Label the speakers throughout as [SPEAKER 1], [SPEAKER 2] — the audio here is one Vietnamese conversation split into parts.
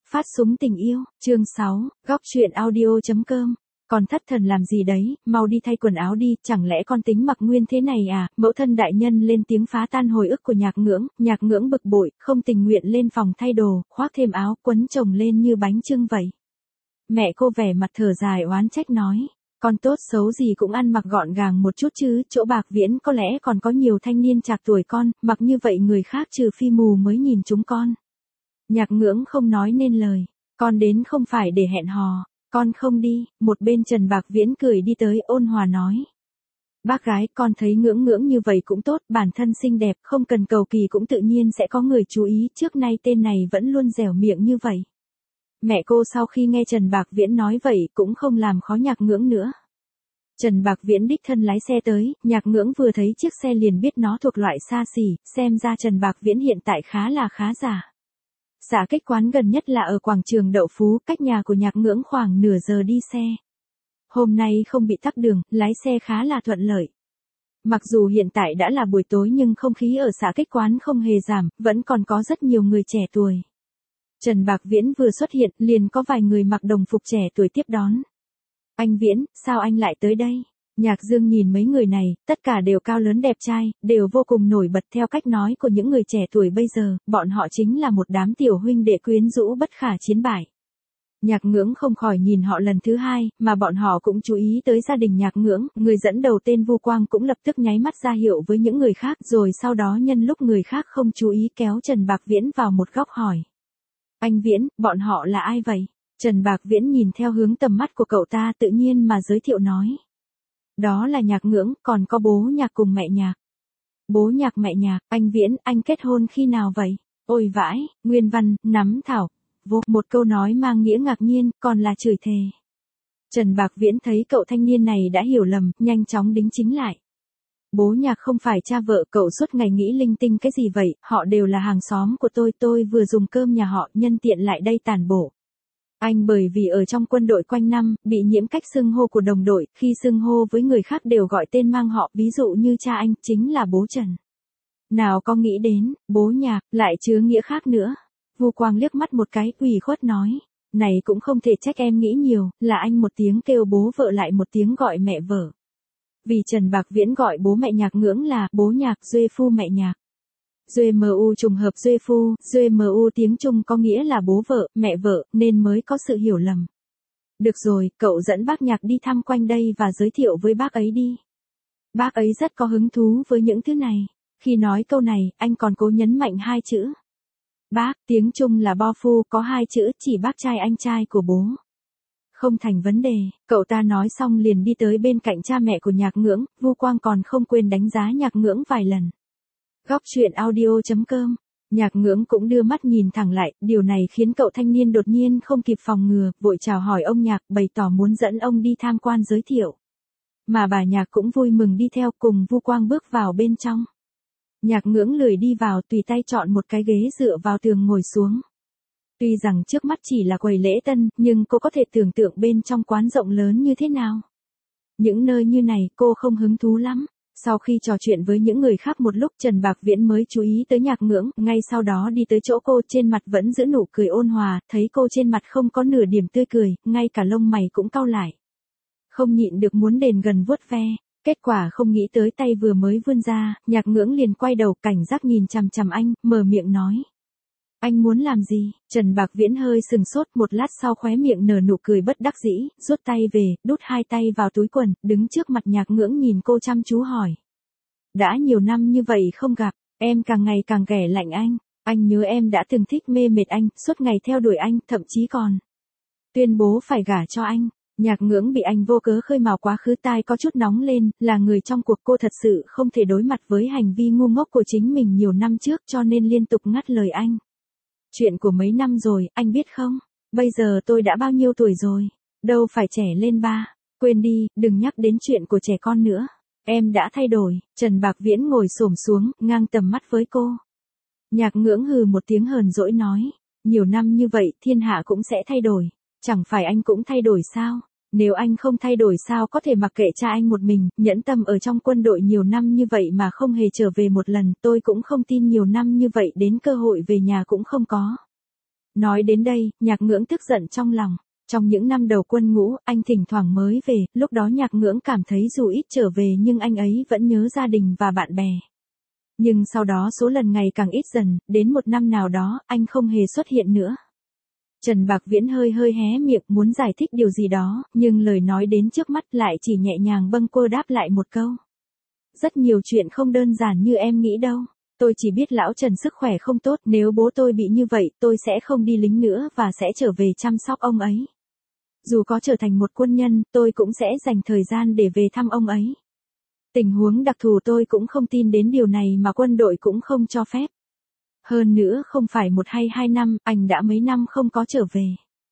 [SPEAKER 1] Phát súng tình yêu, chương 6, góc truyện audio.com. Còn thất thần làm gì đấy, mau đi thay quần áo đi, chẳng lẽ con tính mặc nguyên thế này à? Mẫu thân đại nhân lên tiếng phá tan hồi ức của Nhạc Ngưỡng bực bội, không tình nguyện lên phòng thay đồ, khoác thêm áo, quấn chồng lên như bánh chưng vậy. Mẹ cô vẻ mặt thở dài oán trách nói, con tốt xấu gì cũng ăn mặc gọn gàng một chút chứ, chỗ Bạc Viễn có lẽ còn có nhiều thanh niên trạc tuổi con, mặc như vậy người khác trừ phi mù mới nhìn chúng con. Nhạc Ngưỡng không nói nên lời, con đến không phải để hẹn hò, con không đi. Một bên Trần Bạc Viễn cười đi tới ôn hòa nói. Bác gái, con thấy Ngưỡng như vậy cũng tốt, bản thân xinh đẹp, không cần cầu kỳ cũng tự nhiên sẽ có người chú ý, trước nay tên này vẫn luôn dẻo miệng như vậy. Mẹ cô sau khi nghe Trần Bạc Viễn nói vậy cũng không làm khó Nhạc Ngưỡng nữa. Trần Bạc Viễn đích thân lái xe tới, Nhạc Ngưỡng vừa thấy chiếc xe liền biết nó thuộc loại xa xỉ, xem ra Trần Bạc Viễn hiện tại khá giả. Xã Kích quán gần nhất là ở quảng trường Đậu Phú, cách nhà của Nhạc Ngưỡng khoảng nửa giờ đi xe. Hôm nay không bị tắc đường, lái xe khá là thuận lợi. Mặc dù hiện tại đã là buổi tối nhưng không khí ở xã Kích quán không hề giảm, vẫn còn có rất nhiều người trẻ tuổi. Trần Bạc Viễn vừa xuất hiện, liền có vài người mặc đồng phục trẻ tuổi tiếp đón. Anh Viễn, sao anh lại tới đây? Nhạc Dương nhìn mấy người này, tất cả đều cao lớn đẹp trai, đều vô cùng nổi bật theo cách nói của những người trẻ tuổi bây giờ, bọn họ chính là một đám tiểu huynh đệ quyến rũ bất khả chiến bại. Nhạc Ngưỡng không khỏi nhìn họ lần thứ hai, mà bọn họ cũng chú ý tới gia đình Nhạc Ngưỡng, người dẫn đầu tên Vu Quang cũng lập tức nháy mắt ra hiệu với những người khác, rồi sau đó nhân lúc người khác không chú ý kéo Trần Bạc Viễn vào một góc hỏi. Anh Viễn, bọn họ là ai vậy? Trần Bạc Viễn nhìn theo hướng tầm mắt của cậu ta tự nhiên mà giới thiệu nói. Đó là Nhạc Ngưỡng, còn có bố Nhạc cùng mẹ Nhạc. Bố Nhạc mẹ Nhạc, anh Viễn, anh kết hôn khi nào vậy? Ôi vãi, nguyên văn, nắm thảo. Vô, một câu nói mang nghĩa ngạc nhiên, còn là chửi thề. Trần Bạc Viễn thấy cậu thanh niên này đã hiểu lầm, nhanh chóng đính chính lại. Bố Nhạc không phải cha vợ, cậu suốt ngày nghĩ linh tinh cái gì vậy, họ đều là hàng xóm của tôi vừa dùng cơm nhà họ, nhân tiện lại đây tản bộ. Anh bởi vì ở trong quân đội quanh năm, bị nhiễm cách xưng hô của đồng đội, khi xưng hô với người khác đều gọi tên mang họ, ví dụ như cha anh, chính là bố Trần. Nào có nghĩ đến, bố Nhạc, lại chứa nghĩa khác nữa. Vu Quang liếc mắt một cái, ủy khuất nói, này cũng không thể trách em nghĩ nhiều, là anh một tiếng kêu bố vợ lại một tiếng gọi mẹ vợ. Vì Trần Bạc Viễn gọi bố mẹ Nhạc Ngưỡng là bố Nhạc, Duê Phu mẹ Nhạc. Duê mu trùng hợp Duê Phu, Duê mu tiếng Trung có nghĩa là bố vợ, mẹ vợ, nên mới có sự hiểu lầm. Được rồi, cậu dẫn bác Nhạc đi thăm quanh đây và giới thiệu với bác ấy đi. Bác ấy rất có hứng thú với những thứ này. Khi nói câu này, anh còn cố nhấn mạnh hai chữ. Bác, tiếng Trung là bo phu, có hai chữ chỉ bác trai anh trai của bố. Không thành vấn đề, cậu ta nói xong liền đi tới bên cạnh cha mẹ của Nhạc Ngưỡng, Vu Quang còn không quên đánh giá Nhạc Ngưỡng vài lần. Góc truyện audio.com. Nhạc Ngưỡng cũng đưa mắt nhìn thẳng lại, điều này khiến cậu thanh niên đột nhiên không kịp phòng ngừa, vội chào hỏi ông Nhạc, bày tỏ muốn dẫn ông đi tham quan giới thiệu. Mà bà Nhạc cũng vui mừng đi theo cùng Vu Quang bước vào bên trong. Nhạc Ngưỡng lười đi vào, tùy tay chọn một cái ghế dựa vào tường ngồi xuống. Tuy rằng trước mắt chỉ là quầy lễ tân, nhưng cô có thể tưởng tượng bên trong quán rộng lớn như thế nào. Những nơi như này cô không hứng thú lắm. Sau khi trò chuyện với những người khác một lúc, Trần Bạc Viễn mới chú ý tới Nhạc Ngưỡng, ngay sau đó đi tới chỗ cô, trên mặt vẫn giữ nụ cười ôn hòa, thấy cô trên mặt không có nửa điểm tươi cười, ngay cả lông mày cũng cau lại. Không nhịn được muốn đến gần vuốt ve, kết quả không nghĩ tới tay vừa mới vươn ra, Nhạc Ngưỡng liền quay đầu cảnh giác nhìn chằm chằm anh, mở miệng nói. Anh muốn làm gì? Trần Bạc Viễn hơi sừng sốt, một lát sau khóe miệng nở nụ cười bất đắc dĩ, rút tay về, đút hai tay vào túi quần, đứng trước mặt Nhạc Ngưỡng nhìn cô chăm chú hỏi. Đã nhiều năm như vậy không gặp, em càng ngày càng ghẻ lạnh anh nhớ em đã từng thích mê mệt anh, suốt ngày theo đuổi anh, thậm chí còn tuyên bố phải gả cho anh. Nhạc Ngưỡng bị anh vô cớ khơi mào quá khứ, tai có chút nóng lên, là người trong cuộc cô thật sự không thể đối mặt với hành vi ngu ngốc của chính mình nhiều năm trước cho nên liên tục ngắt lời anh. Chuyện của mấy năm rồi, anh biết không? Bây giờ tôi đã bao nhiêu tuổi rồi? Đâu phải trẻ lên ba. Quên đi, đừng nhắc đến chuyện của trẻ con nữa. Em đã thay đổi. Trần Bạc Viễn ngồi xổm xuống, ngang tầm mắt với cô. Nhạc Ngưỡng hừ một tiếng hờn dỗi nói. Nhiều năm như vậy, thiên hạ cũng sẽ thay đổi. Chẳng phải anh cũng thay đổi sao? Nếu anh không thay đổi sao có thể mặc kệ cha anh một mình, nhẫn tâm ở trong quân đội nhiều năm như vậy mà không hề trở về một lần, tôi cũng không tin nhiều năm như vậy đến cơ hội về nhà cũng không có. Nói đến đây, Nhạc Ngưỡng tức giận trong lòng. Trong những năm đầu quân ngũ, anh thỉnh thoảng mới về, lúc đó Nhạc Ngưỡng cảm thấy dù ít trở về nhưng anh ấy vẫn nhớ gia đình và bạn bè. Nhưng sau đó số lần ngày càng ít dần, đến một năm nào đó, anh không hề xuất hiện nữa. Trần Bạc Viễn hơi hơi hé miệng muốn giải thích điều gì đó, nhưng lời nói đến trước mắt lại chỉ nhẹ nhàng bâng quơ đáp lại một câu. Rất nhiều chuyện không đơn giản như em nghĩ đâu. Tôi chỉ biết lão Trần sức khỏe không tốt, nếu bố tôi bị như vậy, tôi sẽ không đi lính nữa và sẽ trở về chăm sóc ông ấy. Dù có trở thành một quân nhân, tôi cũng sẽ dành thời gian để về thăm ông ấy. Tình huống đặc thù tôi cũng không tin đến điều này mà quân đội cũng không cho phép. Hơn nữa không phải 1 hay 2 năm, anh đã mấy năm không có trở về.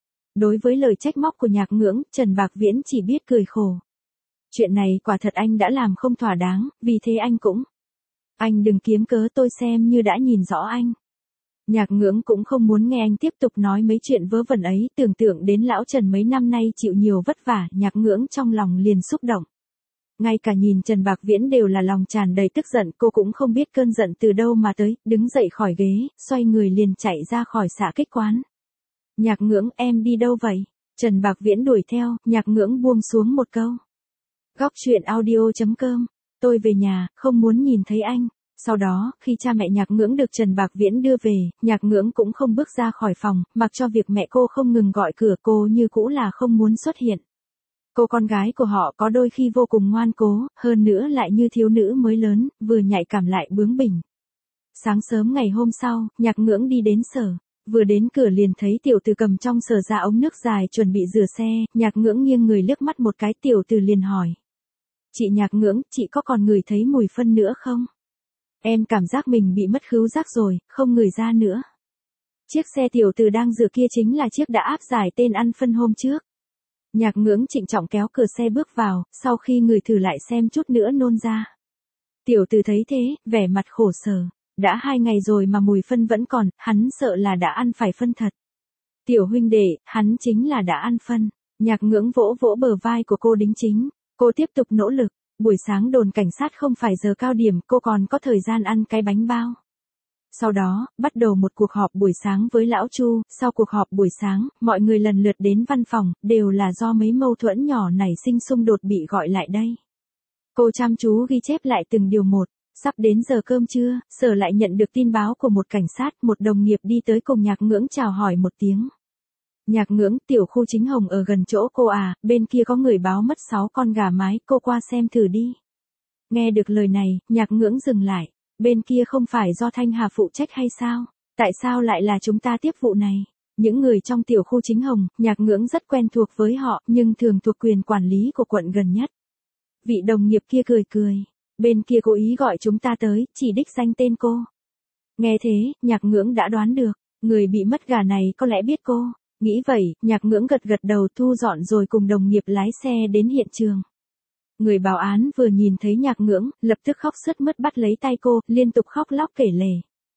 [SPEAKER 1] Đối với lời trách móc của Nhạc Ngưỡng, Trần Bạc Viễn chỉ biết cười khổ. Chuyện này quả thật anh đã làm không thỏa đáng, vì thế anh cũng. Anh đừng kiếm cớ, tôi xem như đã nhìn rõ anh. Nhạc Ngưỡng cũng không muốn nghe anh tiếp tục nói mấy chuyện vớ vẩn ấy, tưởng tượng đến lão Trần mấy năm nay chịu nhiều vất vả, Nhạc Ngưỡng trong lòng liền xúc động. Ngay cả nhìn Trần Bạc Viễn đều là lòng tràn đầy tức giận, cô cũng không biết cơn giận từ đâu mà tới, đứng dậy khỏi ghế, xoay người liền chạy ra khỏi xạ kích quán. Nhạc Ngưỡng, em đi đâu vậy? Trần Bạc Viễn đuổi theo, Nhạc Ngưỡng buông xuống một câu. Góc truyện audio.com, tôi về nhà, không muốn nhìn thấy anh. Sau đó, khi cha mẹ Nhạc Ngưỡng được Trần Bạc Viễn đưa về, Nhạc Ngưỡng cũng không bước ra khỏi phòng, mặc cho việc mẹ cô không ngừng gọi cửa, cô như cũ là không muốn xuất hiện. Cô con gái của họ có đôi khi vô cùng ngoan cố, hơn nữa lại như thiếu nữ mới lớn, vừa nhạy cảm lại bướng bỉnh. Sáng sớm ngày hôm sau, Nhạc Ngưỡng đi đến sở. Vừa đến cửa liền thấy tiểu từ cầm trong sở ra ống nước dài chuẩn bị rửa xe, Nhạc Ngưỡng nghiêng người liếc mắt một cái, tiểu từ liền hỏi. Chị Nhạc Ngưỡng, chị có còn ngửi thấy mùi phân nữa không? Em cảm giác mình bị mất khứu giác rồi, không ngửi ra nữa. Chiếc xe tiểu từ đang rửa kia chính là chiếc đã áp giải tên ăn phân hôm trước. Nhạc Ngưỡng trịnh trọng kéo cửa xe bước vào, sau khi người thử lại xem chút nữa nôn ra. Tiểu từ thấy thế, vẻ mặt khổ sở. Đã 2 ngày rồi mà mùi phân vẫn còn, hắn sợ là đã ăn phải phân thật. Tiểu huynh đệ, hắn chính là đã ăn phân. Nhạc Ngưỡng vỗ vỗ bờ vai của cô đính chính. Cô tiếp tục nỗ lực. Buổi sáng đồn cảnh sát không phải giờ cao điểm, cô còn có thời gian ăn cái bánh bao. Sau đó, bắt đầu một cuộc họp buổi sáng với Lão Chu, sau cuộc họp buổi sáng, mọi người lần lượt đến văn phòng, đều là do mấy mâu thuẫn nhỏ nảy sinh xung đột bị gọi lại đây. Cô chăm chú ghi chép lại từng điều một, sắp đến giờ cơm trưa, sở lại nhận được tin báo của một cảnh sát, một đồng nghiệp đi tới cùng Nhạc Ngưỡng chào hỏi một tiếng. Nhạc Ngưỡng, tiểu khu Chính Hồng ở gần chỗ cô à, bên kia có người báo mất 6 con gà mái, cô qua xem thử đi. Nghe được lời này, Nhạc Ngưỡng dừng lại. Bên kia không phải do Thanh Hà phụ trách hay sao? Tại sao lại là chúng ta tiếp vụ này? Những người trong tiểu khu Chính Hồng, Nhạc Ngưỡng rất quen thuộc với họ, nhưng thường thuộc quyền quản lý của quận gần nhất. Vị đồng nghiệp kia cười cười. Bên kia cố ý gọi chúng ta tới, chỉ đích danh tên cô. Nghe thế, Nhạc Ngưỡng đã đoán được, người bị mất gà này có lẽ biết cô. Nghĩ vậy, Nhạc Ngưỡng gật gật đầu thu dọn rồi cùng đồng nghiệp lái xe đến hiện trường. Người báo án vừa nhìn thấy Nhạc Ngưỡng, lập tức khóc sướt mướt bắt lấy tay cô, liên tục khóc lóc kể lể.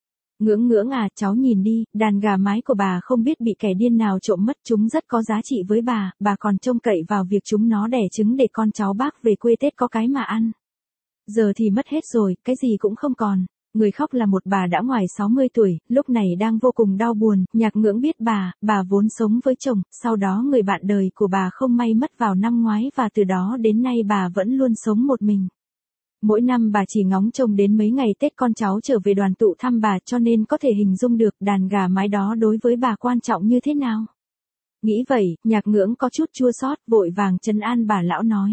[SPEAKER 1] Ngưỡng à, cháu nhìn đi, đàn gà mái của bà không biết bị kẻ điên nào trộm mất, chúng rất có giá trị với bà còn trông cậy vào việc chúng nó đẻ trứng để con cháu bác về quê Tết có cái mà ăn. Giờ thì mất hết rồi, cái gì cũng không còn. Người khóc là một bà đã ngoài 60 tuổi, lúc này đang vô cùng đau buồn. Nhạc Ngưỡng biết bà vốn sống với chồng, sau đó người bạn đời của bà không may mất vào năm ngoái và từ đó đến nay bà vẫn luôn sống một mình. Mỗi năm bà chỉ ngóng trông đến mấy ngày Tết con cháu trở về đoàn tụ thăm bà, cho nên có thể hình dung được đàn gà mái đó đối với bà quan trọng như thế nào. Nghĩ vậy, Nhạc Ngưỡng có chút chua xót, vội vàng trấn an bà lão nói.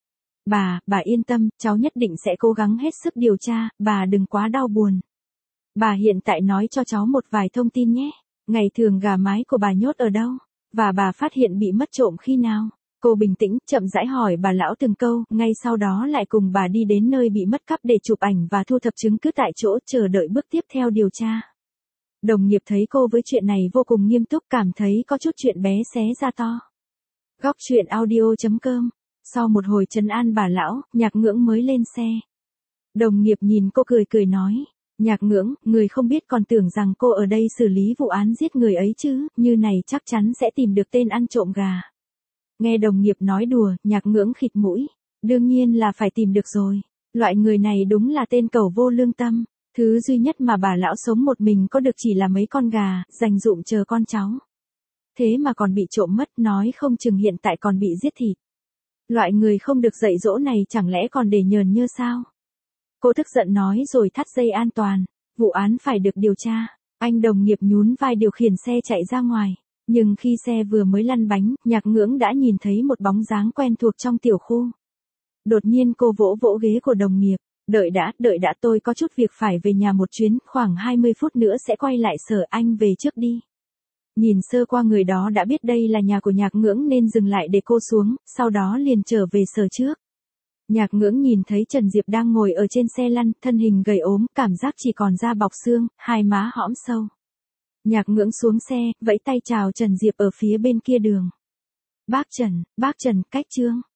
[SPEAKER 1] Bà yên tâm, cháu nhất định sẽ cố gắng hết sức điều tra, bà đừng quá đau buồn. Bà hiện tại nói cho cháu một vài thông tin nhé. Ngày thường gà mái của bà nhốt ở đâu? Và bà phát hiện bị mất trộm khi nào? Cô bình tĩnh, chậm rãi hỏi bà lão từng câu, ngay sau đó lại cùng bà đi đến nơi bị mất cắp để chụp ảnh và thu thập chứng cứ tại chỗ, chờ đợi bước tiếp theo điều tra. Đồng nghiệp thấy cô với chuyện này vô cùng nghiêm túc, cảm thấy có chút chuyện bé xé ra to. Góc truyện audio.com. Sau một hồi trấn an bà lão, Nhạc Ngưỡng mới lên xe. Đồng nghiệp nhìn cô cười cười nói. Nhạc Ngưỡng, người không biết còn tưởng rằng cô ở đây xử lý vụ án giết người ấy chứ, như này chắc chắn sẽ tìm được tên ăn trộm gà. Nghe đồng nghiệp nói đùa, Nhạc Ngưỡng khịt mũi. Đương nhiên là phải tìm được rồi. Loại người này đúng là tên cẩu vô lương tâm. Thứ duy nhất mà bà lão sống một mình có được chỉ là mấy con gà, dành dụm chờ con cháu. Thế mà còn bị trộm mất, nói không chừng hiện tại còn bị giết thịt. Loại người không được dạy dỗ này chẳng lẽ còn để nhờn như sao? Cô tức giận nói rồi thắt dây an toàn. Vụ án phải được điều tra. Anh đồng nghiệp nhún vai điều khiển xe chạy ra ngoài. Nhưng khi xe vừa mới lăn bánh, Nhạc Ngưỡng đã nhìn thấy một bóng dáng quen thuộc trong tiểu khu. Đột nhiên cô vỗ vỗ ghế của đồng nghiệp. Đợi đã, tôi có chút việc phải về nhà một chuyến, khoảng 20 phút nữa sẽ quay lại sở, anh về trước đi. Nhìn sơ qua người đó đã biết đây là nhà của Nhạc Ngưỡng nên dừng lại để cô xuống, sau đó liền trở về sở trước. Nhạc Ngưỡng nhìn thấy Trần Diệp đang ngồi ở trên xe lăn, thân hình gầy ốm, cảm giác chỉ còn da bọc xương, hai má hõm sâu. Nhạc Ngưỡng xuống xe, vẫy tay chào Trần Diệp ở phía bên kia đường. Bác Trần, cách Trương.